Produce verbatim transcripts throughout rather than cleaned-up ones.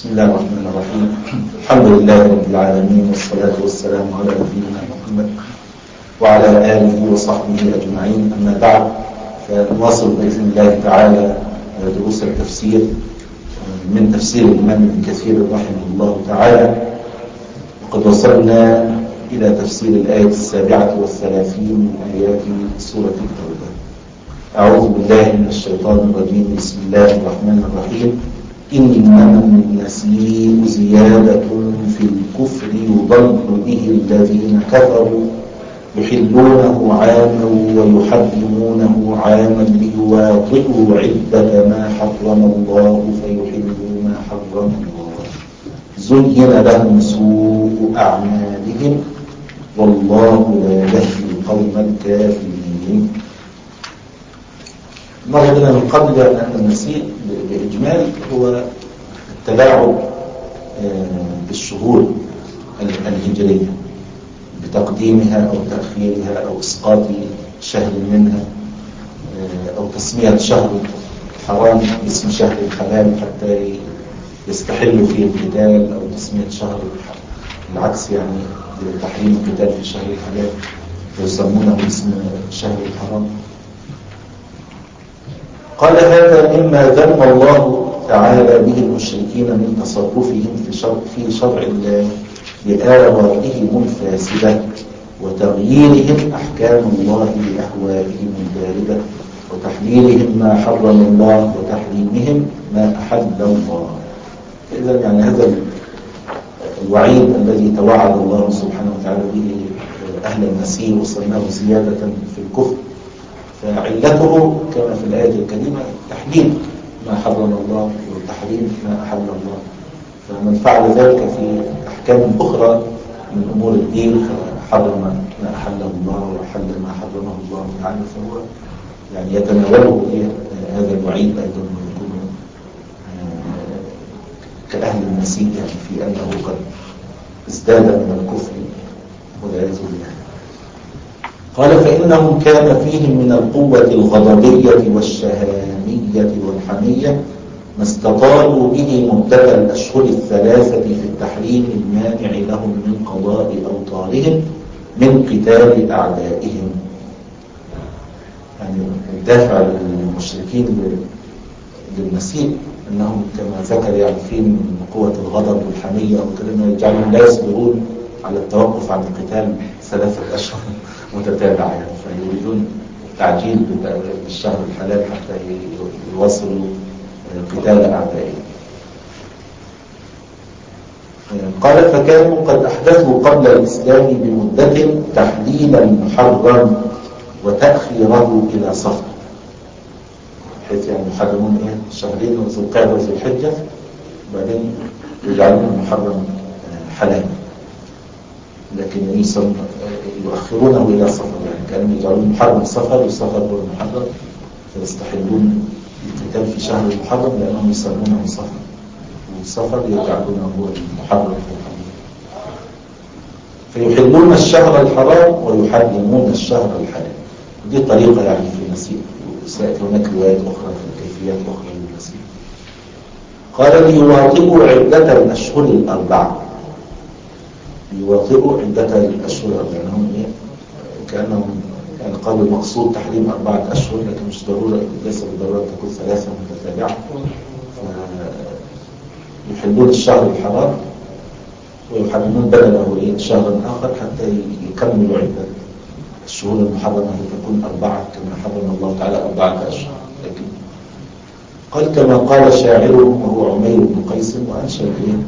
بسم الله الرحمن الرحيم. الحمد لله رب العالمين، والصلاة والسلام على نبينا محمد وعلى آله وصحبه أجمعين. أما بعد، فنواصل بإذن الله تعالى دروس التفسير من تفسير الإمام ابن كثير رحمه الله تعالى، وقد وصلنا إلى تفسير الآية السابعة والثلاثين من آيات سورة التوبة. أعوذ بالله من الشيطان الرجيم. بسم الله الرحمن الرحيم. إنما النسيء زيادة في الكفر يضل به الذين كفروا يحلونه عاما ويحرمونه عاما ليواطئوا عدة ما حرم الله فيحلوا ما حرم الله. زين لهم سوء أعمالهم والله لا يهدي القوم الكافرين. مرة بنا من قبل أن النسيء بإجمال هو التلاعب بالشهور الهجرية بتقديمها أو تأخيرها أو إسقاط شهر منها، أو تسمية شهر حرام باسم شهر الحلال حتى يستحل فيه القتال، أو تسمية شهر العكس يعني تحريم القتال في شهر الحلال ويسمونه باسم شهر الحرام. قال هذا مما ذم الله تعالى به المشركين من تصرفهم في شرع, في شرع الله لآرائهم الفاسدة وتغييرهم أحكام الله لأهوائهم الباردة وتحليلهم ما حرم الله وتحريمهم ما أحل الله. إذن يعني هذا الوعيد الذي توعد الله سبحانه وتعالى به أهل النسيء وسماه زيادة في الكفر، فعلته كما في الآية الكريمة تحليل ما حرم الله وتحريم ما أحل الله. فمن فعل ذلك في أحكام أخرى من أمور الدين فحرم ما أحله الله وحل ما حرمه الله تعالى، فهو يعني يتناوله هذا الوعيد أيضا ويكون كأهل النسيء يعني في أنه قد ازداد من الكفر والعياذ بالله. قال فإنهم كان فيهم من القوة الغضبية والشهامية والحمية ما استطالوا به مدة الأشهر الثلاثة في التحريم المانع لهم من قضاء أوطارهم من قتال أعدائهم. يعني الدافع للمشركين للنسيء أنهم كما ذكر يعني فيهم من قوة الغضب والحمية وكذا يجعلهم لا يصبرون على التوقف عن القتال ثلاثة أشهر متتابعة، يعني فيريدون التعجيل بالشهر الحلال حتى يواصلوا قتال أعدائهم. قال فكانوا قد أحدثوا قبل الإسلام بمدة تحليل المحرم وتأخيره إلى صفر، بحيث يعني يحرمون إيه الشهرين ذو القعدة وذو الحجة وبعدين يجعلون المحرم حلال، لكن يؤخرونه إلى صفر، يعني كانوا يجعلون المحرم صفر والصفر هو المحرم فيستحلون القتال في شهر المحرم لأنهم يسمونه صفر، والصفر يجعلونه هو المحرم في الحرم. فيحلون الشهر الحرام ويحرمون الشهر الحلال. دي طريقة يعني في النسيء، وسيأتي هناك روايات أخرى في كيفيات أخرى للنسيء. قال ليواطئوا عدة الأشهر الأربعة. يواطئوا عدة الأشهر يعني هم إيه كأنهم يعني قالوا المقصود تحريم أربعة أشهر، لكن مش ضرورة ليس بالضرورة تكون ثلاثة متتابعة. يحلون الشهر الحرام ويحرمون بدله إيه شهرا آخر حتى يكملوا عدة الشهور المحرمة لتكون أربعة كما حرم الله تعالى أربعة أشهر. لكن قال كما قال شاعرهم وهو عمير بن قيس وأنشأ إيه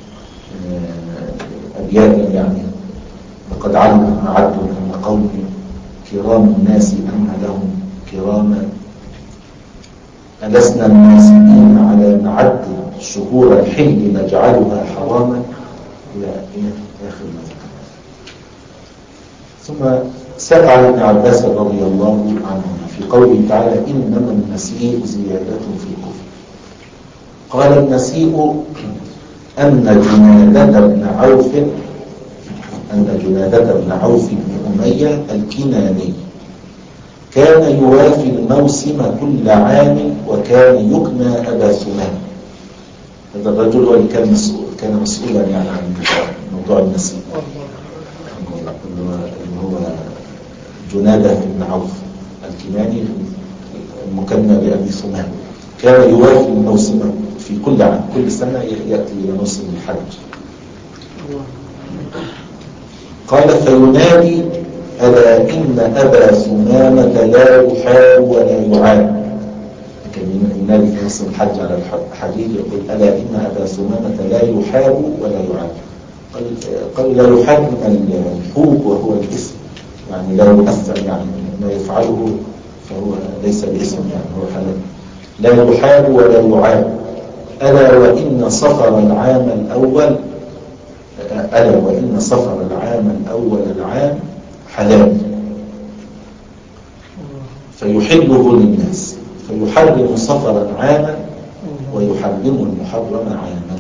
أبياتا يعني وقد علم عد أن قوم كرام الناس أن لهم كراما ألسنا الناسين على معد شهور الحل نجعلها حراما إلى آخر ما ذكر. ثم سأل عن ابن عباس رضي الله عنه في قوله تعالى إنما النسيء زيادة في الكفر. قال النسيء أن جنادة بن عوف أن جنادة بن عوف بن أمية الكناني كان يوافي الموسم كل عام وكان يكنى أبا ثمان، هذا الرجل هو اللي كان مسؤول كان مسؤولا يعني عن موضوع النسيء، اللي هو جنادة بن عوف الكناني المكنى بأبي ثمان، كان يوافي موسمه في كل عام، كل سنة يأتي إلى موسم الحج. قال فينادي ألا إن أبا ثمامة لا يحاب ولا يعاب. كان ينادي في موسم الحج على الحديد يقول ألا إن أبا ثمامة لا يحاب ولا يعاب. قال, قال لا يحاب من الحوب وهو الاسم، يعني لا يؤثر، يعني ما يفعله فهو ليس باسم، يعني هو حلال. لا يحاب ولا يعاب. ألا وإن صفر العام الأول ألا وإن صفر العام الأول العام حلال فيحله للناس، فيحرم صفرا عاما ويحرم المحرم عاما.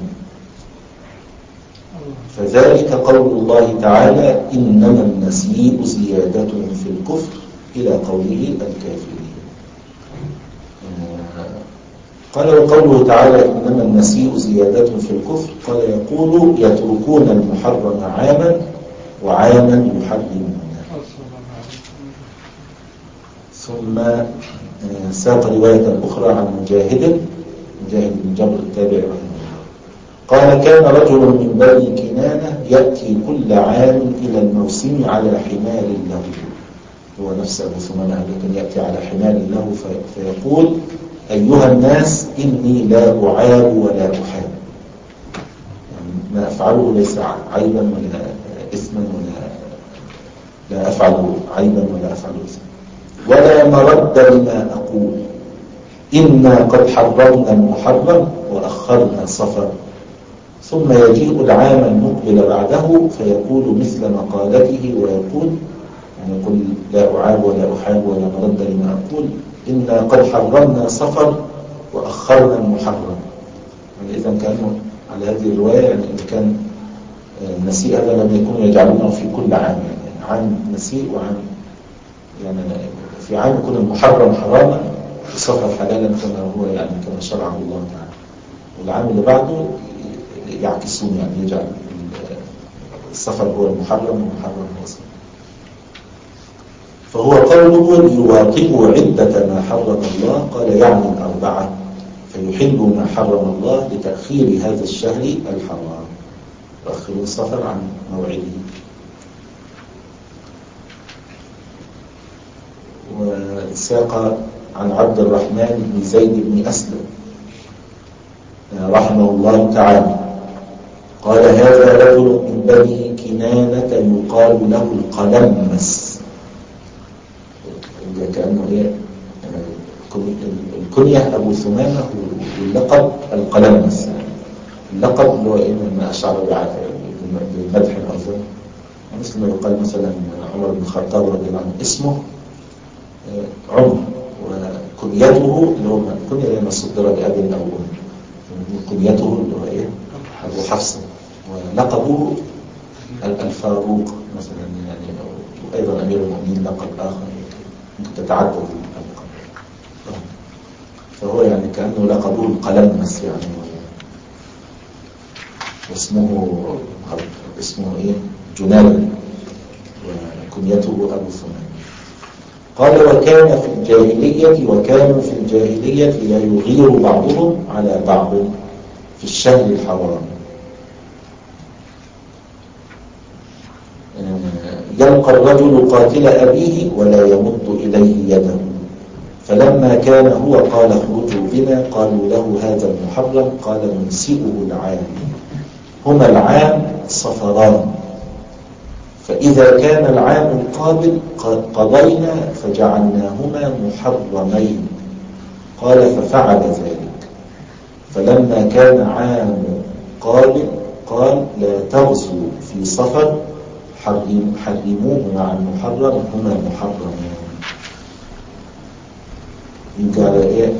فذلك قول الله تعالى إنما النسيء زيادة في الكفر إلى قوله الكافرين. قال وقوله تعالى إنما النسيء زيادة في الكفر، قال يقول يتركون المحرم عاما وعاما يحرمون. ثم ساق رواية أخرى عن مجاهد مجاهد بن جبر التابعي رحمه الله قال كان رجل من بني كنانة يأتي كل عام إلى الموسم على حمار له، هو نفس أبو ثمامة لكن يأتي على حمار له فيقول أيها الناس إني لا أعاب ولا أحاب، يعني ما أفعله ليس عيبا ولا إثما، ولا لا أفعل عيبا ولا أفعل إثما، ولا مرد لما أقول، إنا قد حرمنا المحرم وأخرنا صفر. ثم يجيء العام المقبل بعده فيقول مثل مقالته ويقول، يعني يقول لا أعاب ولا أحاب ولا مرد لما أقول، إنا قد حرمنا صفر وأخرنا المحرم. يعني إذا كانوا على هذه الرواية، يعني إذا كان النسيء هذا لم يكونوا يجعلونه في كل عام، يعني عام نسيء وعام، يعني في عام يكون المحرم حراما والصفر حلالا كما هو، يعني كما شرعه الله تعالى، والعام اللي بعده يعكسون، يعني يجعل الصفر هو المحرم والمحرم هو الصفر. فهو قوله يواطئ عدة ما حرم الله، قال يعني الأربعة، فيحل ما حرم الله لتأخير هذا الشهر الحرام، يؤخر الصفر عن موعده. وساق عن عبد الرحمن بن زيد بن أسلم رحمه الله تعالى قال هذا رجل من بني كنانة يقال له القلمس، كأنه إيه الكنية أبو ثمامة واللقب القلمس، اللقب اللي هو إيه من أشعر بمدح أظن، مثل ما يقال مثلا عمر بن الخطاب رضي الله عنه اسمه عمر، وكنيته اللي هو كنية لما صدر بأب أو أم، كنيته اللي هو إيه أبو حفص، ولقبه الفاروق مثلا، يعني وأيضا أمير المؤمنين لقب آخر ممكن تتعدد الألقاب، فهو يعني كأنه لقبه القلمس، يعني واسمه اسمه إيه جنال، وكنيته أبو ثمان. قال وكان في الجاهلية وكانوا في الجاهلية لا يغير بعضهم على بعض في الشهر الحرام، يلقى الرجل قاتل أبيه ولا يمد إليه يده، فلما كان هو قال اخرجوا بنا، قالوا له هذا المحرم، قال ننسئه العام، هما العام صفران، فإذا كان العام القابل قضينا فجعلناهما محرمين، قال ففعل ذلك، فلما كان عام قابل قال لا تغزوا في صفر حرموه مع المحرم، هما محرمين. يمكن على ايه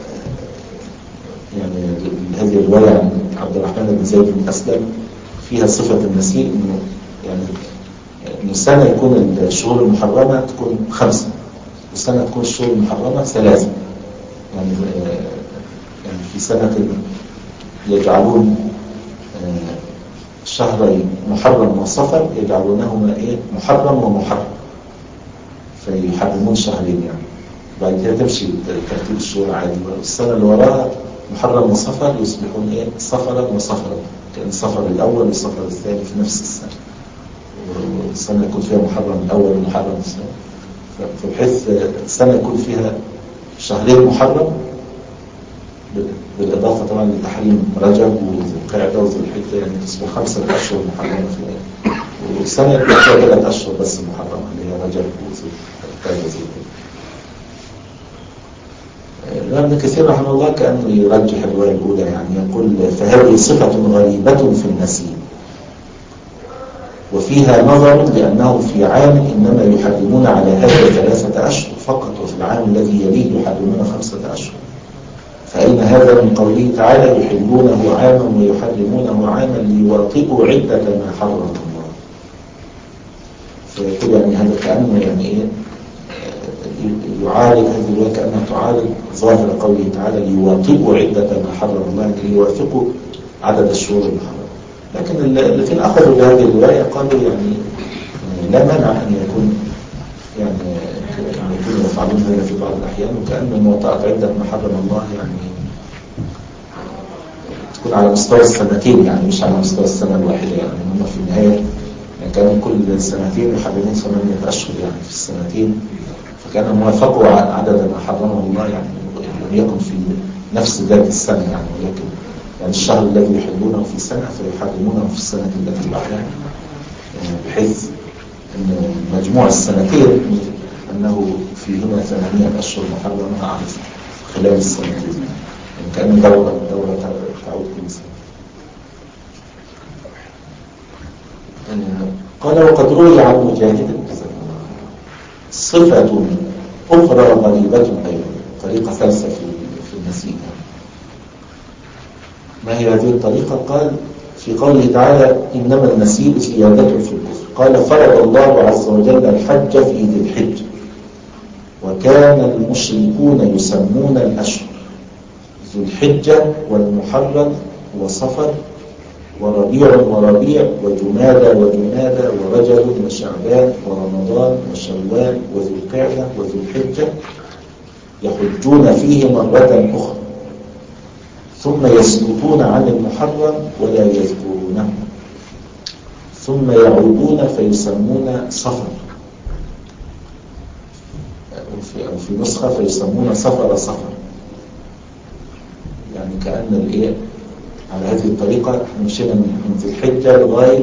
يعني هذه الرواية عن عبد الرحمن بن زيد بن أسلم فيها صفة النسيء، انه يعني إن السنة يكون الشهور المحرمة تكون خمسة، والسنة تكون الشهور المحرمة ثلاثة، يعني يعني في سنة يجعلون شهرين محرم وصفر يجعلونهما ايه محرم ومحرم، فيحرمون شهرين يعني. بعد كده تمشي ترتيب الشهور عادي، والسنة اللي وراها محرم وصفر يصبحون ايه صفرا وصفرا، كان صفر الاول والصفر الثاني في نفس السنة، والسنة يكون فيها محرم الاول ومحرم الثاني، فبحيث السنة يكون فيها شهرين محرم، بالإضافة طبعا لتحريم رجب وذي القعدة وذي الحجة، يعني تصبح خمسة أشهر محرمة في والسنة يكون فيها ثلاث أشهر بس محرمة اللي هي رجب وذي القعدة وذي الحجة. ابن كثير رحمه الله كأنه يرجح الرواية الأولى، يعني يقول فهذه صفة غريبة في النسيم، وفيها نظر لأنه في عام إنما يحرمون على هذا ثلاثة أشهر فقط، وفي العام الذي يليه يحرمون خمسة أشهر، فأين هذا من قوله تعالى يحلونه عاما ويحرمونه عاما ليواطئوا عدة ما حرم الله؟ فيقول يعني هذا كأنه يعني إيه يعالج هذه الرواية كأنها تعالج ظاهر قوله تعالى ليواطئوا عدة ما حرم الله، يعني ليوافقوا عدد الشهور المحرمة. لكن الذين أخذوا بهذه الرواية قالوا يعني لا مانع أن يكون يعني يعني يكونوا يفعلون هذا في بعض الأحيان، وكأن مواطأة عدة ما حرم الله يعني تكون على مستوى السنتين، يعني مش على مستوى السنة الواحدة، يعني هم في النهاية يعني كانوا كل سنتين يحرمون ثمانية أشهر يعني في السنتين، فكانوا موافقوا عدد ما حرمه الله، يعني لم يكن في نفس ذات السنة يعني، ولكن يعني الشهر الذي يحلونه في سنة فيحرمونه في السنة التي بعدها، بحيث أن مجموع السنتين أنه فيهما ثمانية أشهر محرمة على خلال السنتين، يعني كأن دورة دورة تعود كل سنة. قال وقد روي عن مجاهد صفة أخرى غريبة أيضا، طريقة ثالثة في النسيء. ما هي هذه الطريقة؟ قال في قوله تعالى إنما النسيء زيادة في الكفر، قال فرض الله عز وجل الحج في ذي الحجة، وكان المشركون يسمون الأشهر ذو الحجة والمحرم وصفر وربيع وربيع وجمادى وجمادى ورجب وشعبان ورمضان وشوال وذو القعدة وذو الحجة، يحجون فيه مرة أخرى ثم يسكتون عن المحرم ولا يذكرونه، ثم يعودون فيسمون صفر، أو في نسخة فيسمون صفر صفر، يعني كأن الإيه على هذه الطريقة احنا مشينا من ذي الحجة لغاية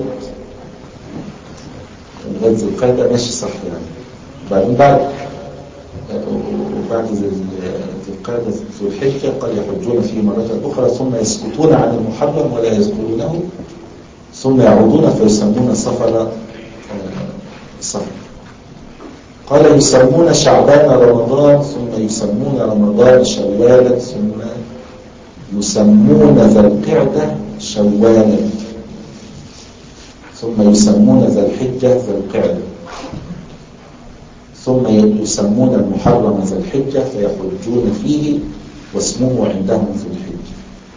لغاية ذي القعدة ماشي صح يعني، بعدين بعد وبعد ذي القعدة ذو الحجة قد يحجون فيه مرة أخرى ثم يسكتون عن المحرم ولا يذكرونه، ثم يعودون فيسمون صفر صفر. قال يسمون شعبان رمضان ثم يسمون رمضان شوالا ثم يسمون ذا القعدة شوالا ثم يسمون ذا الحجة ذا القعدة ثم يسمون المحرم ذا الحجة فيحجون فيه واسمه عندهم في الحجة.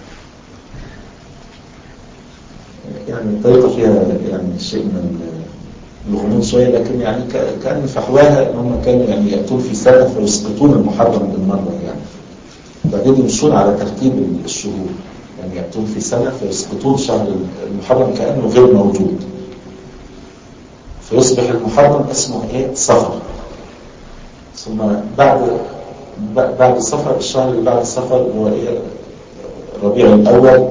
يعني الطريقة فيها يعني شيء من الغموض شوية، لكن يعني كان فحواها ان هم كانوا يعني يأتون في سنة فيسقطون المحرم بالمرة، يعني بعدين يمشون على ترتيب الشهور، يعني يأتون في سنة فيسقطون شهر المحرم كأنه غير موجود، فيصبح المحرم اسمه ايه صفر، ثم بعد بعد صفر الشهر اللي بعد صفر هو ايه ربيع الأول،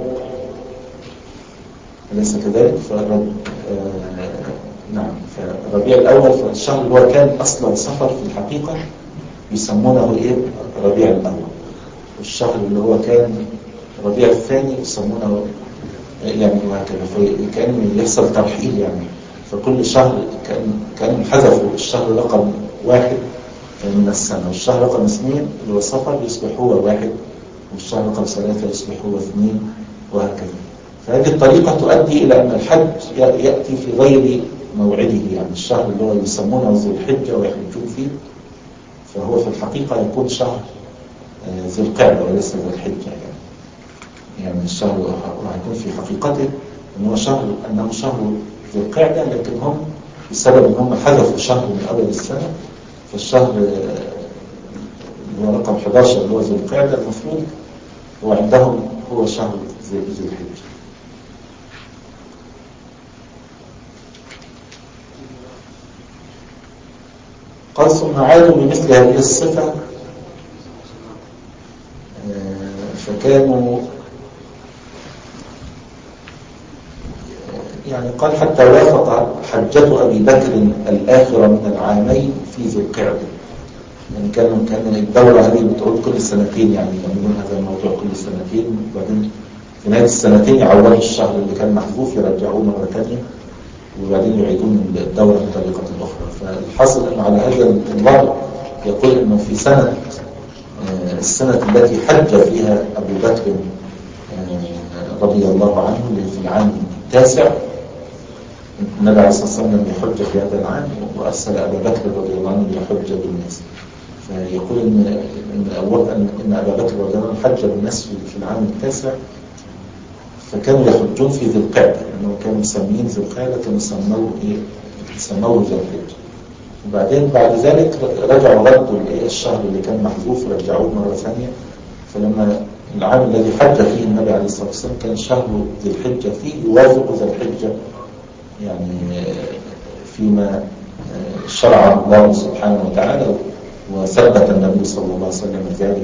أليس كذلك؟ فرب... آه... نعم، فربيع الأول فالشهر اللي هو كان أصلا صفر في الحقيقة يسمونه ايه ربيع الأول، والشهر اللي هو كان ربيع الثاني يسمونه يعني وهكذا، فكان يحصل ترحيل يعني، فكل شهر كان كان حذفوا الشهر رقم واحد من السنة، والشهر رقم اثنين اللي هو صفر يصبح هو واحد، والشهر رقم ثلاثة يصبح هو اثنين، وهكذا. فهذه الطريقة تؤدي إلى أن الحج يأتي في غير موعده، يعني الشهر اللي هو يسمونه ذو الحجة ويحجون فيه فهو في الحقيقة يكون شهر ذو القعدة وليس ذو الحجة يعني. يعني الشهر هيكون في حقيقته أنه شهر أنه شهر ذي القعدة، لكن هم بسبب أن هم حذفوا شهر من أول السنة، فالشهر اللي هو رقم إحدى عشر اللي هو ذي القعدة المفروض هو عندهم هو شهر ذي الحجة. قال ثم عادوا بمثل هذه الصفة فكانوا يعني قال حتى وافق حجة أبي بكر الآخرة من العامين في ذي القعدة. يعني كانوا كان الدورة هذه بتعود كل سنتين، يعني يعملون هذا الموضوع كل سنتين، وبعدين في نهاية السنتين يعوضوا الشهر اللي كان محذوف يرجعوه مرة ثانية، وبعدين يعيدون الدورة بطريقة أخرى. فالحاصل أنه على هذا الوضع يقول أنه في سنة السنة التي حج فيها أبو بكر رضي الله عنه اللي في العام التاسع، النبي عليه الصلاة والسلام يحج في هذا العام وأرسل أبا بكر رضي الله عنه يحج بالناس. فيقول إن إن إن أبا بكر رضي الله عنه حج بالناس في العام التاسع، فكانوا يحجون في ذي القعدة، لأنه كانوا مسمين ذي القعدة كانوا سموه إيه؟ سموه ذي الحجة. وبعدين بعد ذلك رجعوا ردوا الشهر اللي كان محذوف رجعوه مرة ثانية. فلما العام الذي حج فيه النبي عليه الصلاة والسلام كان شهر ذي الحجة فيه يوافق ذي الحجة، يعني فيما شرع الله سبحانه وتعالى، وثبت النبي صلى الله عليه وسلم ذلك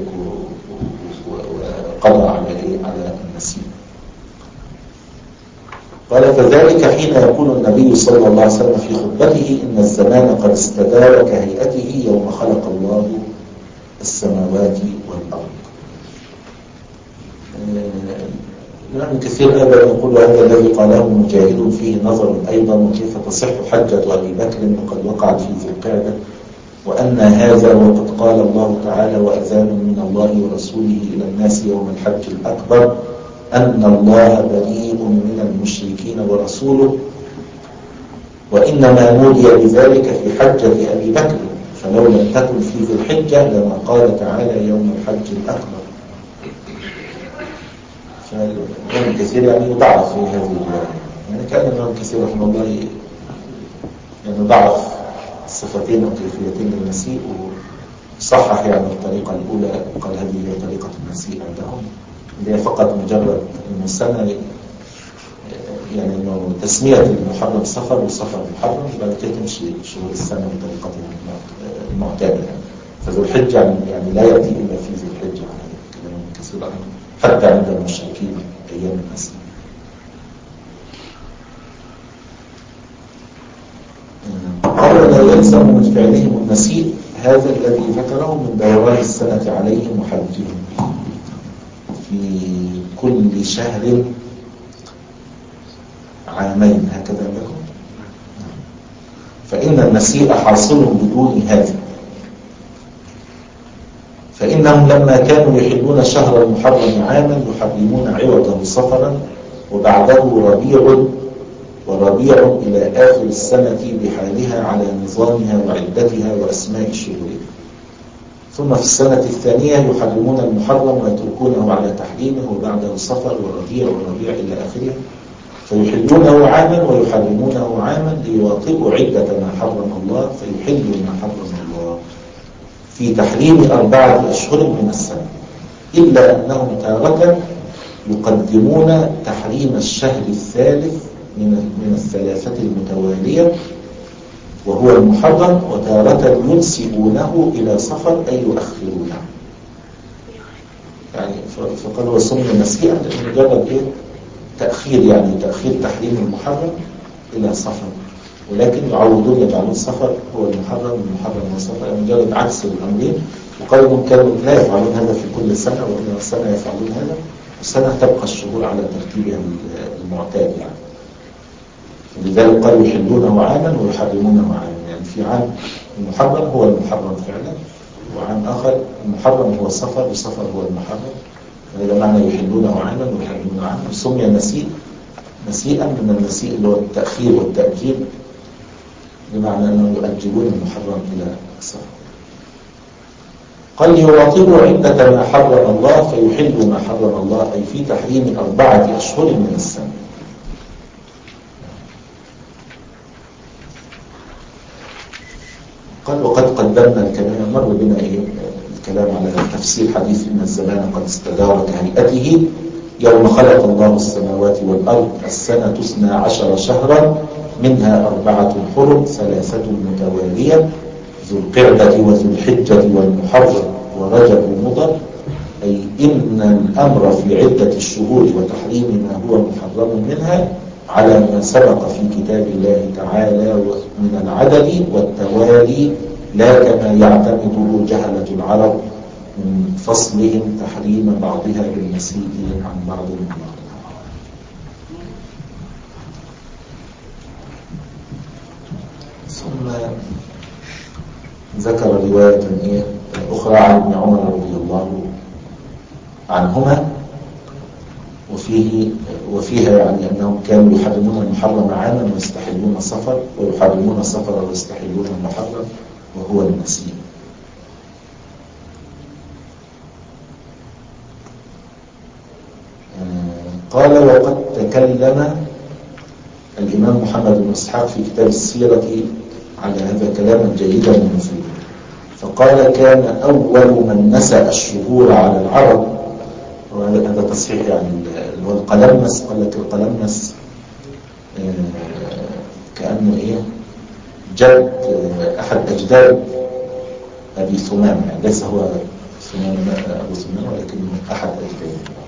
وقضى على على النسيء. قال فذلك حين يقول النبي صلى الله عليه وسلم في خطبته إن الزمان قد استدار كهيئته يوم خلق الله السماوات والأرض. الإمام كثير أيضا يقول هذا الذي قاله مجاهد فيه نظر أيضا، وكيف تصح حجة أبي بكر وقد وقعت في ذي القعدة، وأن هذا وقد قال الله تعالى وأذان من الله ورسوله إلى الناس يوم الحج الأكبر أن الله بريء من المشركين ورسوله، وإنما نودي بذلك في حجة أبي بكر، فلو لم تكن في ذي الحجة لما قال تعالى يوم الحج الأكبر. فالإمام كثير يعني يضعف في هذه الرواية، يعني كان الإمام كثير رحمه الله يعني ضعف الصفتين أو كيفيتين للنسيء، وصحح يعني الطريقة الأولى وقال هذه هي طريقة النسيء عندهم، اللي هي فقط مجرد إنه السنة يعني إنه تسمية المحرم صفر وصفر محرم، بعد كده تمشي شهور السنة بطريقة المعتادة. فذو الحجة يعني لا يأتي إلا في ذو الحجة على كلام كثير عنه حتى عند المشركين أيام الأسلام. قال لا يلزم من فعلهم النسيء هذا الذي ذكره من دوران السنة عليهم وحجهم في كل شهر عامين، هكذا لكم. فإن النسيء حاصل بدون هذا، فإنهم لما كانوا يحلون شهر المحرم عاما يحرمون عوضه صفرا وبعده ربيع وربيع إلى آخر السنة بحالها على نظامها وعدتها وأسماء شهورها، ثم في السنة الثانية يحرمون المحرم ويتركونه على تحريمه وبعده صفر وربيع وربيع إلى آخره، فيحلونه عاما ويحرمونه عاما ليواطئوا عدة ما حرم الله فيحلوا ما حرم الله في تحريم أربعة أشهر من السنة، إلا أنهم تارة يقدمون تحريم الشهر الثالث من من الثلاثة المتوالية وهو المحرم، وتارة ينسبونه إلى صفر أي يؤخرونه. يعني فقال هو سمي نسيئا لأنه مجرد إيه؟ تأخير، يعني تأخير تحريم المحرم إلى صفر، ولكن يعودون يجعلون صفر هو المحرم والمحرم هو صفر، يعني مجرد عكس الأمرين. وقالوا هم كانوا لا يفعلون هذا في كل سنة، وإن السنة يفعلون هذا، والسنة تبقى الشهور على ترتيبها المعتاد يعني. لذلك قالوا يحلونه عاما ويحرمونه عاما، يعني في عام المحرم هو المحرم فعلا، وعام آخر المحرم هو الصفر والصفر هو المحرم. هذا معنى يحلونه عاما ويحرمونه عاما. سمي نسيء نسيئا من النسيء اللي هو التأخير والتأجيل، بمعنى أنهم يؤجلون المحرم إلى الصفر. قال يواطب عدة ما حرم الله فيحل ما حرم الله، أي في تحريم أربعة أشهر من السنة. قال وقد قدمنا الكلام، مر بنا إيه الكلام على تفسير حديث إن الزمان قد استدار كهيئته يوم خلق الله السماوات والأرض السنة اثنا عشر شهرا منها أربعة حرم ثلاثة متوالية ذو القعدة وذو الحجة والمحرم ورجب مضر، أي إن الأمر في عدة الشهور وتحريم ما هو محرم منها على ما سبق في كتاب الله تعالى من العدد والتوالي، لا كما يعتمده جهلة العرب من فصلهم تحريم بعضها بالنسيء عن بعض من بعض. ثم ذكر رواية أخرى عن ابن عمر رضي الله عنهما وفيه وفيها يعني أنهم كانوا يحرمون المحرم عاما ويستحلون السفر، ويحرمون السفر ويستحلون المحرم وهو النسيء. قال وقد تكلم الإمام محمد بن إسحاق في كتاب السيرة على هذا كلاما جيدا ومفيدا، فقال كان أول من نسأ الشهور على العرب، وهذا تصحيح يعني اللي هو القلمس، قال لك القلمس كأنه إيه جد أحد أجداد أبي ثمامة، يعني ليس هو ثمامة أبو ثمامة ولكن أحد أجداده.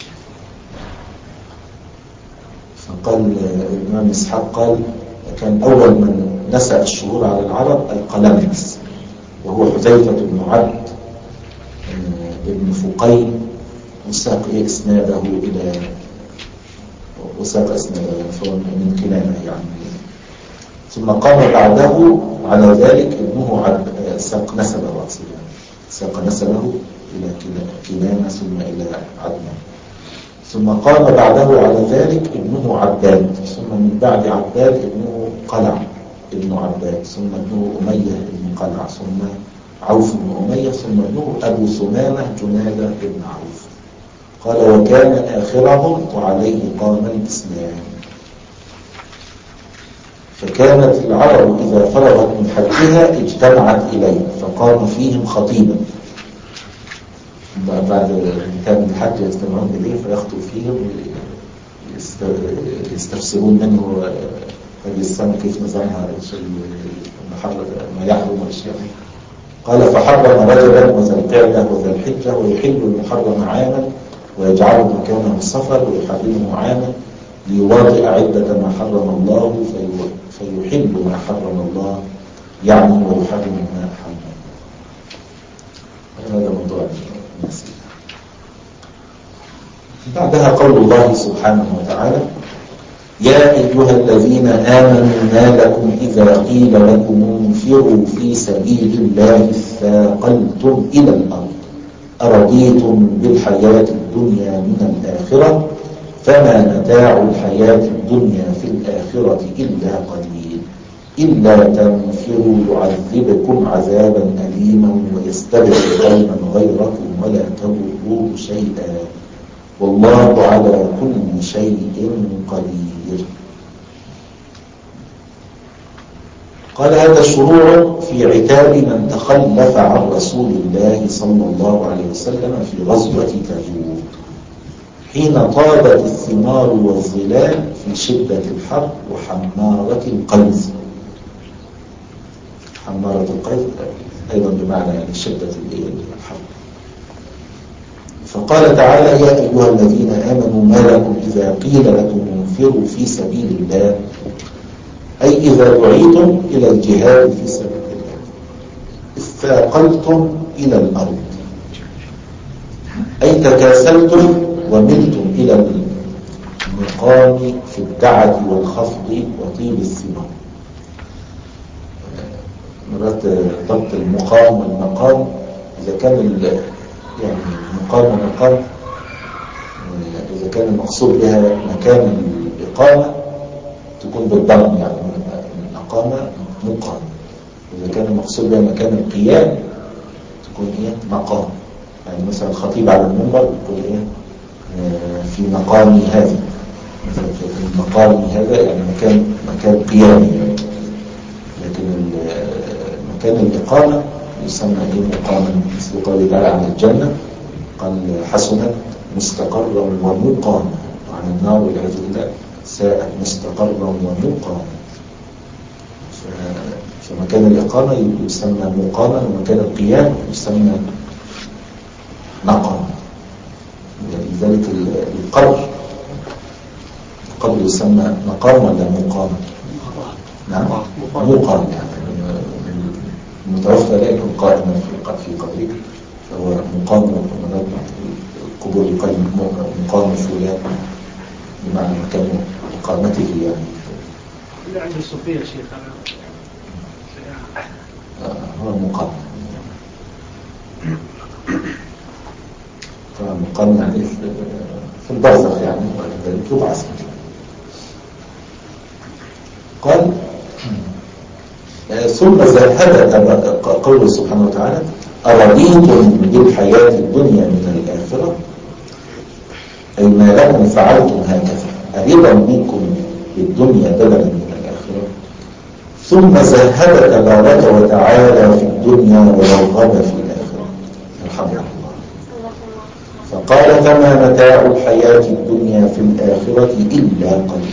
فقال الإمام إسحاق قال كان أول من نسأ الشهور على العرب القلمس، وهو حذيفة بن عبد بن فقين، وساق إسناده إلى وساق إسناده فهو من كنانة يعني. ثم قام بعده على ذلك ابنه عب... ساق نسبه أصلا ساق نسبه إلى كنانة ثم إلى عدنان. ثم قام بعده على ذلك ابنه عباد، ثم من بعد عباد ابنه قلع ابن عباد، ثم ابنه أمية ابن قلع، ثم عوف بن أمية، ثم ابنه أبو ثمامة جنادة ابن عوف. قال وكان آخرهم وعليه قام الإسلام. فكانت العرب إذا فرغت من حجها اجتمعت إليه فقام فيهم خطيبا، بعد انتهاء الحج يجتمعون إليه فيخطب فيهم يستفسرون منه هذه السنة كيف نظامها ما يحرم والشيء. قال فحرم رجبا وذا القعدة وذا الحجة ويحل المحرم عاما ويجعل مكانه السفر ويحرمه عاما ليواطئ عدة ما حرم الله فيحل ما حرم الله يعني ويحرم ما حرم. هذا موضوع النسيء. بعدها قول الله سبحانه وتعالى يا أيها الذين آمنوا ما لكم إذا قيل لكم انفروا في سبيل الله اثاقلتم إلى الأرض أرضيتم بالحياة الدنيا من الآخرة فما متاع الحياة الدنيا في الآخرة إلا قليل إلا تنفروا يعذبكم عذابا أليما ويستبدل قوما غيركم ولا تضروه شيئا والله على كل شيء قدير. قال هذا شروع في عتاب من تخلف عن رسول الله صلى الله عليه وسلم في غزوة تبوك حين طابت الثمار والظلال في شدة الحر وحمارة القيظ. حمارة القيظ أيضا بمعنى يعني شدة الحر. فقال تعالى يا أيها الذين آمنوا ما لكم إذا قيل لكم انفروا في سبيل الله أي إذا دعيتم إلى الجهاد في سبيل الله اثاقلتم إلى الأرض أي تكاسلتم وملتم إلى المقام في الدعة والخفض وطيب الثمار. مرات ضبط المقام والمقام إذا كان يعني مقام ومقام إذا كان المقصود بها مكان الإقامة تكون بالضم يعني من أقامة مقام، إذا كان المقصود بها مكان القيام يكون إيه مقام. يعني مثلا الخطيب على المنبر يقول إيه آه في مقامي هذا، مثلا في مقامي هذا يعني مكان مكان قيامي يعني. لكن مكان الإقامة يسمى إيه مقاما، مثل قوله تعالى عن الجنة قال حسنت مستقرا ومقاما، وعن النار والعياذ بالله ساءت مستقرا ومقاما. فمكان الإقامة يسمى مقاما، ومكان القيام يسمى مقام. لذلك القبر القبر يسمى مقام ولا مقام؟ نعم مقام، يعني المتوفى لا يكون قائما في قبره، فهو مقام. القبور يقال مقام فلان بمعنى مكان إقامته يعني. اللي عند الصوفية شيخ هو مقام، فمقام يعني في البرزخ يعني، وبعد ذلك يبعث. قال ثم زهد قوله سبحانه وتعالى أرضيتم بالحياة الدنيا من الآخرة، أي ما لكم فعلتم هكذا، أرضا منكم بالدنيا بدلا من الآخرة. ثم زهد تبارك وتعالى في الدنيا ورغب في الآخرة، الحمد لله. فقال فما متاع الحياة الدنيا في الآخرة إلا قليل.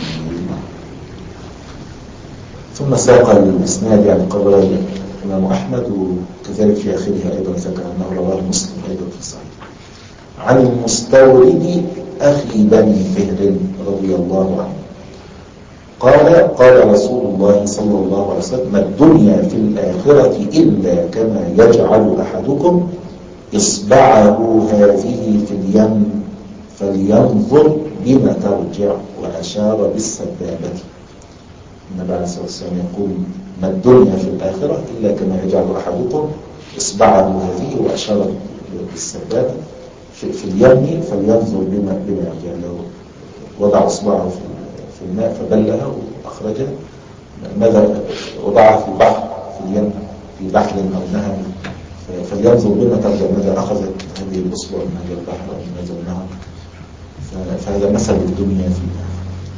ثم ساق الإسناد يعني قال الإمام أحمد، وكذلك في آخره أيضا ذكر أنه رواه مسلم أيضا في الصحيح عن المستورد أخي بني فهر رضي الله عنه قال قال رسول الله صلى الله عليه وسلم ما الدنيا في الآخرة إلا كما يجعل أحدكم إصبعه هذه في اليم فلينظر بما ترجع، وأشار بالسبابة. النبي عليه الصلاة والسلام يقول ما الدنيا في الآخرة إلا كما يجعل أحدكم إصبعه هذه، وأشار بالسبابة في, في اليم فلينظر بما بما يرجع. لو وضع إصبعه في, في الماء فبلها وأخرجها، ماذا وضعها في البحر في اليم في بحر أو نهر، فلينظر بما ترجع، ماذا أخذت هذه الأصبع من هذا البحر أو من هذا النهر. فهذا مثل الدنيا فيها.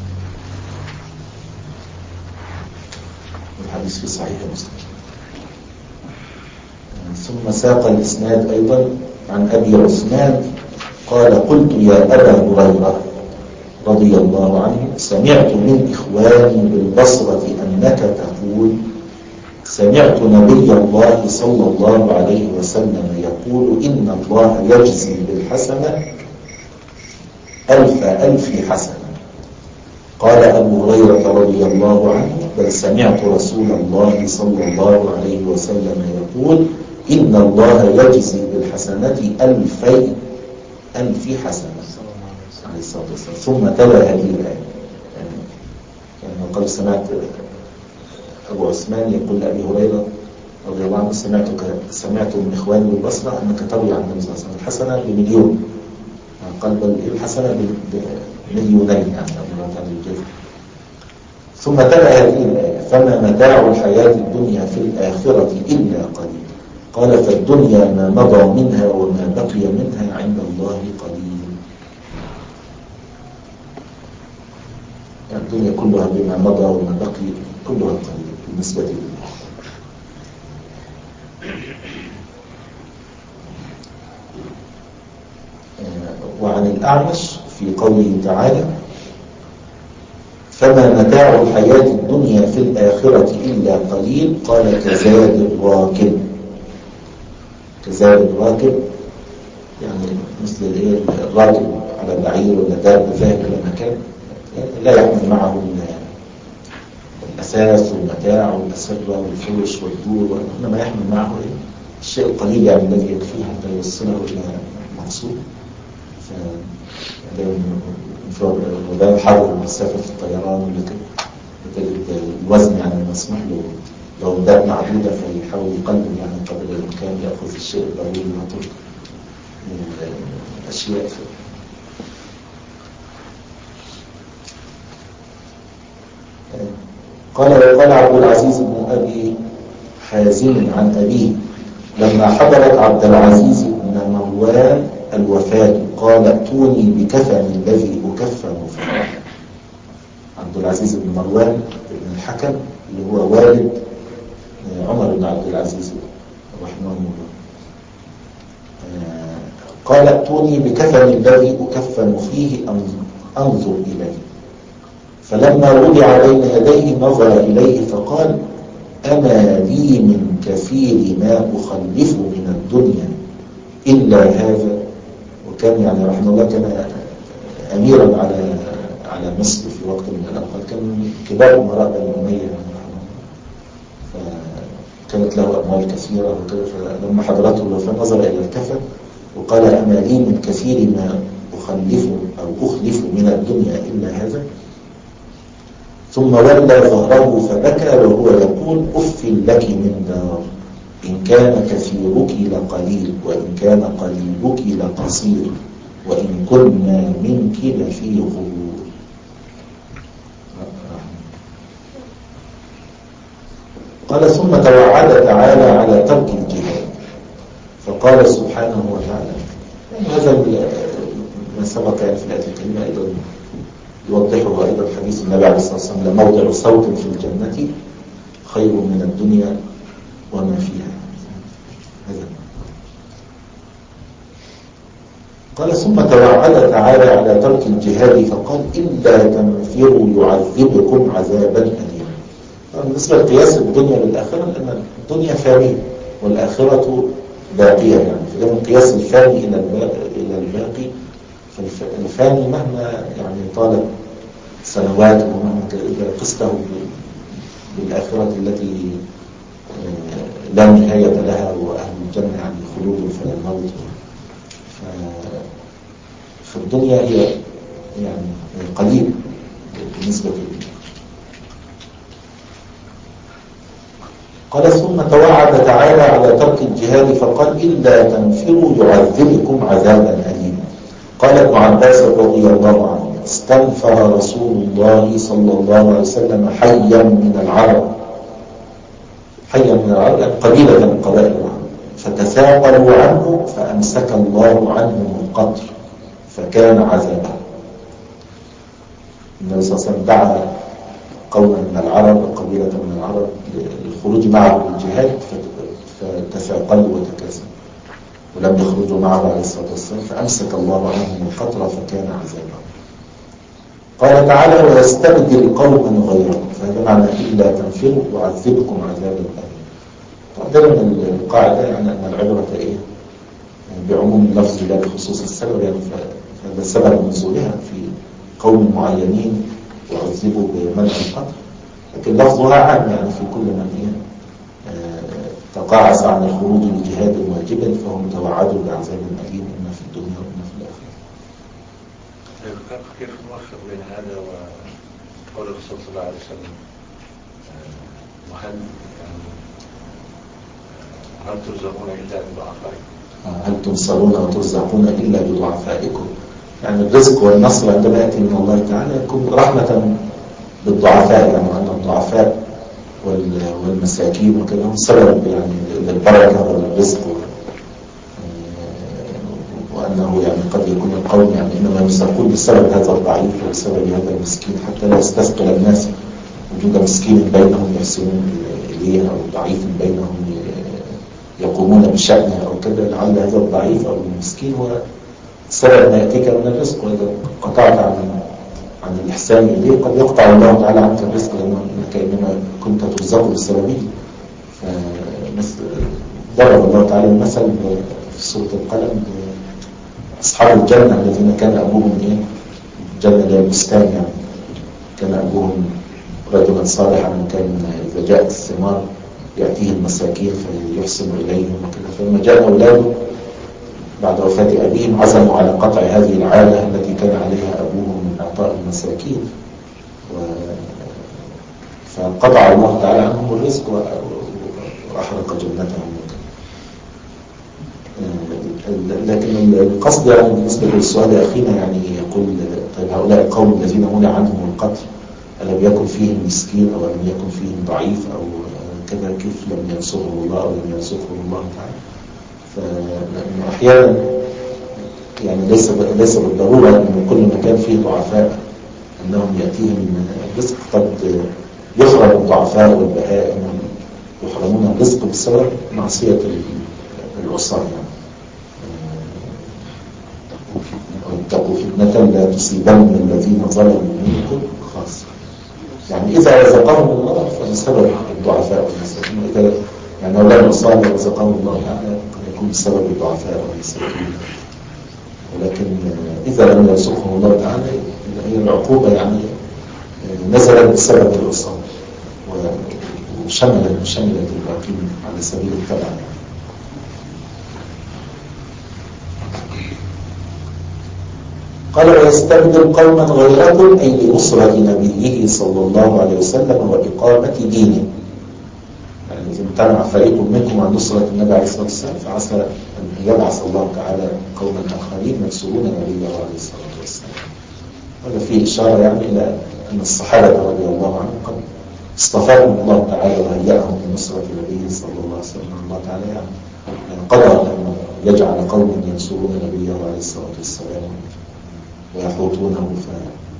الحديث في صحيح مسلم. ثم ساق الإسناد أيضا عن أبي عثمان قال قلت يا أبا هريرة رضي الله عنه سمعت من إخواني بالبصرة أنك تقول سمعت نبي الله صلى الله عليه وسلم يقول إن الله يجزي بالحسنة ألف ألف حسنة. قال أبو هريرة رضي الله عنه بل سمعت رسول الله صلى الله عليه وسلم يقول إن الله يجزي بالحسنة ألفي ألف حسنة عليه الصلاة والسلام. ثم تلا هذه الآية يعني, يعني قال سمعت أبو عثمان يقول لأبي هريرة رضي الله عنه سمعتك سمعت من إخواني بالبصرة أنك تروي عن النبي صلى الله عليه وسلم الحسنة بمليون، قال بل الحسنة بمليونين يعني. ثم تلا هذه الآية فما متاع الحياة الدنيا في الآخرة إلا قليل. قال فالدنيا ما مضى منها وما بقي منها عند الله قليل. يعني الدنيا كلها بما مضى وما بقي كلها قليل بالنسبة لله. وعن الأعمش في قوله تعالى فما متاع الحياة الدنيا في الآخرة إلا قليل قال كزاد الراكب. كزاد الراكب يعني مثل الراكب على بعير ولا دابة ذاهب إلى مكان لا يحمل معه الأساس والمتاع والأسرة والفرش والدور، وإنما يحمل معه الشيء القليل يعني الذي يكفيه حتى يوصله إلى مقصود. وده الحر والمسافة في الطيران وتجد الوزن يعني مسموح له لو داب معدودة فيحاول يقلل يعني قدر الإمكان يأخذ الشيء الضروري ويترك الأشياء فيه. قال وقال عبد العزيز بن أبي حازم عن أبيه لما حضرت عبد العزيز بن مروان الوفاة قال ائتوني بكفن الذي أكفن فيه. عبد العزيز بن مروان بن الحكم اللي هو والد عمر بن عبد العزيز رحمه الله، قال ائتوني بكفن الذي أكفن فيه أنظر إليه. فلما وضع بين يديه نظر إليه فقال أما لي من كثير ما أخلف من الدنيا إلا هذا. وكان يعني رحمه الله كان أميرا على على مصر في وقت من الأوقات، كان من كبار أمراء بني أمية رحمه الله، فكانت له أموال كثيرة وكذا. فلما حضرته الوفاة نظر إلى الكفن وقال أما لي من كثير ما أخلف أو أخلف من الدنيا إلا هذا. ثم ولى ظهره فبكى وهو يقول أف لك من دار إن كان كثيرك لقليل وإن كان قليلك لقصير وإن كنا منك لفي غرور. قال ثم توعد تعالى على ترك الجهاد فقال سبحانه وتعالى، يعني هذا ما سبق يعني في الآية الكريمة أيضا يوضحه أيضا حديث النبي عليه الصلاة والسلام لموضع صوت في الجنة خير من الدنيا وما فيها. هذا قال ثم توعد تعالى على ترك الجهاد فقال إلا تنفروا يعذبكم عذابا أليما. بالنسبة لقياس الدنيا بالآخرة لأن الدنيا فانية والآخرة باقية، يعني فلما قياس الفاني إلى إلى الباقي، فالفاني مهما يعني طالت سنوات ومهما إذا قسته بالآخرة التي لا نهاية لها وأهل الجنة يعني خلود فلا موت، فالدنيا هي يعني قليل بالنسبة لي. قال ثم توعد تعالى على ترك الجهاد فقال إلا تنفروا يعذبكم عذابا أليما. قال ابن عباس رضي الله عنه استنفر رسول الله صلى الله عليه وسلم حيا من العرب، حيا من العرب قبيلة من قبائل العرب فتثاقلوا عنه فأمسك الله عنهم القطر فكان عذابا. النبي صلى الله عليه وسلم دعا قوما من العرب قبيلة من العرب للخروج معه بالجهاد فتثاقلوا وتكاسلوا ولم يخرجوا معه عليه الصلاة والسلام فأمسك الله عنهم القطر فكان عذابا. قال تعالى ويستبدل قوما غيركم، فهذا معنى إلا تنفروا يعذبكم عذابا أليما. دائما القاعدة يعني أن العبرة إيه؟ بعموم اللفظ لا بخصوص السبب، يعني فهذا سبب نزولها في قوم معينين يعذبوا بمنع القتل، لكن لفظها عام يعني في كل من تقاعس عن الخروج لجهاد واجبا فهم متوعدوا بعذاب أليم إما في الدنيا وإما في الآخرة. كيف نوفق بين هذا وقول الرسول صلى الله عليه وسلم وهل هل ترزقون إلا بضعفائكم؟ هل تنصرون وترزقون إلا بضعفائكم؟ يعني الرزق والنصر عندما يأتي من الله تعالى يكون رحمة بالضعفاء، يعني أن الضعفاء والمساكين وكذا هم سبب يعني للبركة والرزق، وأنه يعني قد يكون القوم يعني إنما يسرقون بسبب هذا الضعيف وبسبب هذا المسكين حتى لا يستثقل الناس وجود مسكين بينهم يحسنون إليه أو ضعيف بينهم يقومون بشأنه أو كذا، لعل هذا الضعيف أو المسكين هو سبب ما يأتيك من الرزق. وإذا قطعت عن عن الإحسان إليه قد يقطع الله تعالى عنك الرزق لأنك إنما كنت ترزق بسببه. ضرب الله تعالى المثل في سورة القلم أصحاب الجنة الذين كان أبوهم إيه؟ الجنة هي البستان، يعني كان أبوهم رجلا صالحا كان إذا جاءت الثمار يأتيه المساكين فيحسن إليهم وكذا، فلما جاء أولاده بعد وفاة أبيهم عزموا على قطع هذه العادة التي كان عليها أبوهم من إعطاء المساكين، و... فقطع الله تعالى عنهم الرزق وأحرق جنتهم. لكن القصد يعني بالنسبة للسؤال أخينا يعني يقول طيب هؤلاء القوم الذين منع عنهم القتل ألم يكن فيهم مسكين أو لم يكن فيهم ضعيف أو كذا، كيف لم ينصرهم الله أو لم ينصرهم الله تعالى؟ فأحيانا يعني ليس ليس بالضرورة أن كل مكان فيه ضعفاء أنهم يأتيهم الرزق. قد يحرم الضعفاء والبهائم يحرمون الرزق بسبب معصية العصاة. واتقوا فتنة لا تصيبن الذين ظلموا منكم خاصة. يعني إذا رزقهم الله فبسبب الضعفاء والمساكين، وإذا يعني أولاد الصالح رزقهم الله تعالى قد يكون بسبب الضعفاء والمساكين. ولكن إذا لم يرزقهم الله تعالى هي العقوبة يعني نزلت بسبب العصاة وشملت شملت الباقين على سبيل التبع. قال ويستبدل قوما غيركم أي لنصرة نبيه صلى الله عليه وسلم وإقامة دينه. يعني إذا امتنع فريق منكم عن نصرة النبي عليه الصلاة والسلام فعسى أن يبعث الله تعالى قوما آخرين ينصرون نبيه عليه الصلاة والسلام. هذا فيه إشارة يعني إلى أن الصحابة رضي الله عنهم قد اصطفاهم الله تعالى وهيأهم لنصرة نبيه صلى الله عليه وسلم. الله تعالى يعني قدر أن يجعل قوما ينصرون نبيه عليه الصلاة والسلام ويحوطونه. ف...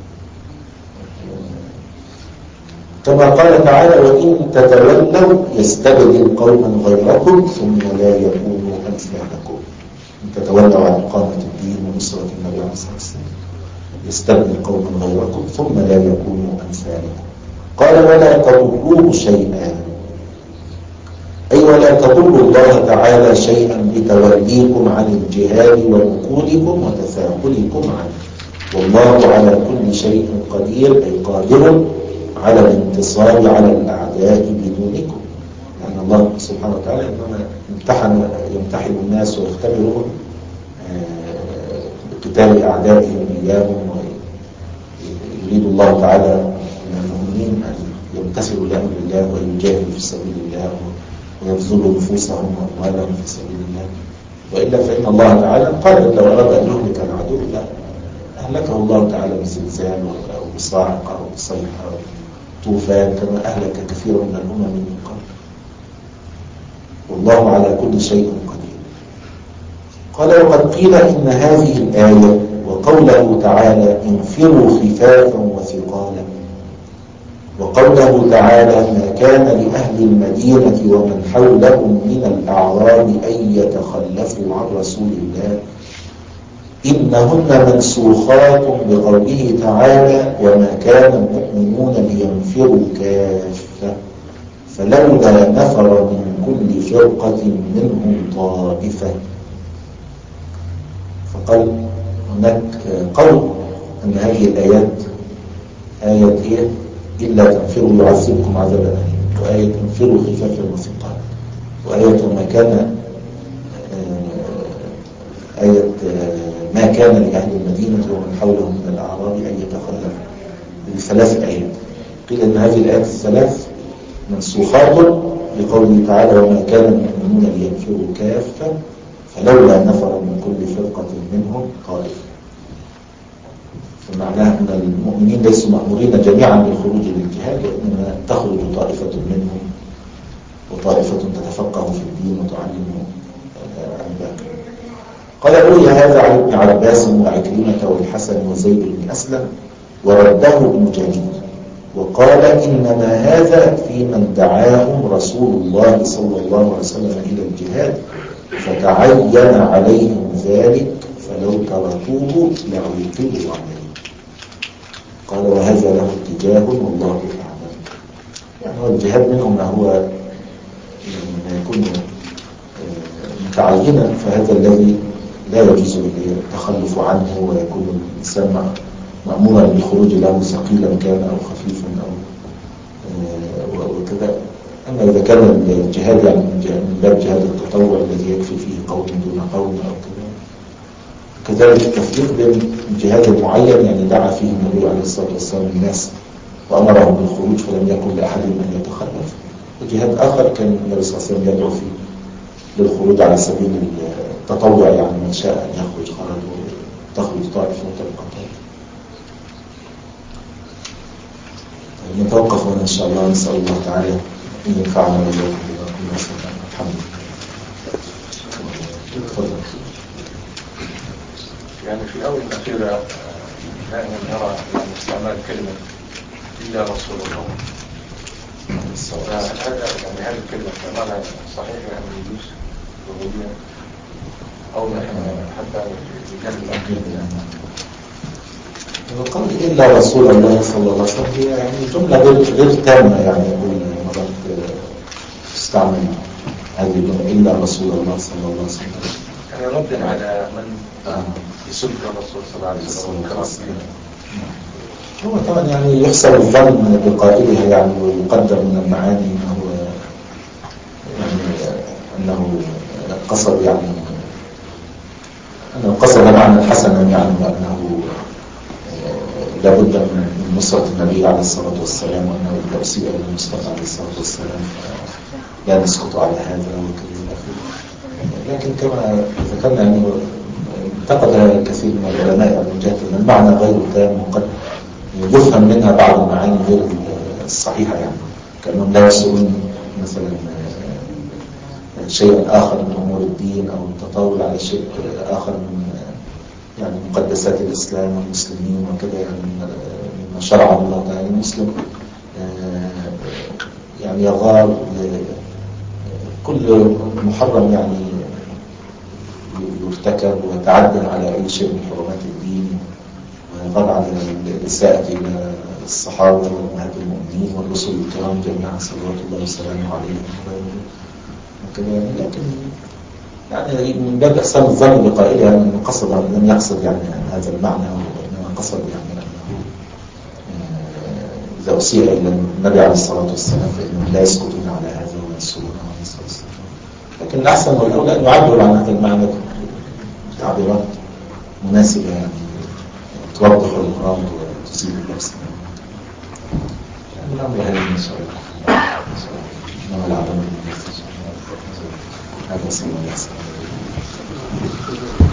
كما قال تعالى وإن تتولوا يستبدل قوما غيركم ثم لا يكونوا أمثالكم. إن تتولوا عن إقامة الدين ونصرة النبي عليه الصلاة والسلام يستبدل قوما غيركم ثم لا يكونوا أمثالكم. قال ولا تضروه شيئا أي ولا تضروا الله تعالى شيئا بتوليكم عن الجهاد ونقولكم وتثاقلكم عنه، والله على كل شيء قدير أي قادر على الانتصار على الأعداء بدونكم. لأن الله سبحانه وتعالى إنما امتحن يمتحن الناس ويختبرهم بقتال أعدائهم إياهم، ويريد الله تعالى من المؤمنين أن يمتثلوا لأمر الله ويجاهدوا في سبيل الله ويبذلوا نفوسهم وأموالهم في سبيل الله. وإلا فإن الله تعالى قال لو أراد أن يهلك العدو لا أهلكه الله تعالى بزلزال أو بصاعقة أو بصيحة أو طوفان كما أهلك كثيرا من الأمم من قبل. والله على كل شيء قدير. قال وقد قيل إن هذه الآية وقوله تعالى انفروا خفافا وثقالا وقوله تعالى ما كان لأهل المدينة ومن حولهم من الأعراب أن يتخلفوا عن رسول الله إنهن منسوخات بقوله تعالى وما كان المؤمنون لينفروا كافة فلولا نفر من كل فرقة منهم طائفة. فقال هناك قول أن هذه الآيات آية إيه إلا تنفروا يعذبكم عذابا أليما، وآية انفروا خفافا وثقالا، وآية ما كان آية ما كان لأهل المدينة ومن حولهم من الأعراب أن يتخلفوا. هذه ثلاث آيات. قيل أن هذه الآيات الثلاث منسوخات بقوله تعالى وما كان المؤمنون لينفروا كافة فلولا نفر من كل فرقة منهم طائفة. فمعناها أن المؤمنين ليسوا مأمورين جميعا بالخروج للجهاد، وإنما تخرج طائفة منهم وطائفة تتفقه في الدين وتعلم الباقي. قال روي هذا عن ابن عباس وعكرمة والحسن وزيد بن أسلم ورده ابن جرير وقال إنما هذا في من دعاهم رسول الله صلى الله عليه وسلم إلى الجهاد فتعين عليهم ذلك فلو تركوه لعوقبوا عليه. قال وهذا له اتجاه والله أعلم. يعني هو الجهاد منهم ما هو ما يكون متعينا فهذا الذي لا يجوز التخلف عنه، ويكون الإنسان مأمورا بالخروج له ثقيلا كان أو خفيفا أو وكذا. أما إذا كان الجهاد يعني من باب جهاد التطوع الذي يكفي فيه قوم دون قوم أو كذا، كذلك التفريق بين الجهاد المعين يعني دعا فيه النبي عليه الصلاة والسلام الناس وأمرهم بالخروج فلم يكن لأحد أن يتخلف، وجهاد آخر كان النبي صلى الله عليه وسلم يدعو فيه للخروج على سبيل التطوع، يعني من شاء أن يخرج خرج وتخرج طائفة وتبقى طائفة. نتوقف هنا إن شاء الله. نسأل الله تعالى أن ينفعنا وإياكم بما كنا نسمع. الحمد لله. يعني في الأول الأخيرة دائما نرى يعني استعمال كلمة إلا رسول الله. هذا يعني هذه الكلمة استعمالها صحيح يعني يجوز الربوبية أو حتى بجانب وقال إلا رسول الله صلى الله عليه وسلم هي يعني جملة غير غير تامة، يعني يقول مرات تستعمل هذه الجملة إلا رسول الله صلى الله عليه وسلم يعني ردا على من يسب الرسول صلى الله عليه وسلم. هو طبعا يعني يحسب الظن بقائلها يعني، ويقدر من المعاني أنه يعني أنه قصد يعني أنه قصد معنى حسنا يعني، وأنه لابد من نصرة النبي عليه الصلاة والسلام، وأنه التوسيع للمصطفى عليه الصلاة والسلام، لا نسكت على هذا وكذا. لكن كما ذكرنا أنه انتقد كثير من العلماء من جهة أن المعنى غير تام، وقد يفهم منها بعض المعاني غير الصحيحة، يعني كأنهم لا يسألون مثلا شيئا آخر من أمور الدين أو التطاول على شيء آخر من يعني مقدسات الإسلام والمسلمين وكذا، يعني مما شرع الله تعالى المسلم يعني يغار كل محرم يعني يرتكب، ويتعدى على أي شيء من حرمات الدين، ويغار على الإساءة إلى الصحابة وأمهات المؤمنين والرسل الكرام جميعا صلوات الله وسلامه عليهم وكذا. لكن يعني من باب إحسان الظن بقائلها أنه قصد، لم يقصد يعني هذا المعنى، وإنما قصد يعني أنه إذا أسيء إلى النبي عليه الصلاة والسلام فإنهم لا يسكتون على هذا وينصرونه عليه الصلاة والسلام. لكن الأحسن والأولى أن يعبر عن هذا المعنى تعبيرات مناسبة يعني توضح المراد وتزيد اللبس. يعني الأمر هذا إن شاء الله إنما العالم هذا صلى الله عليه وسلم.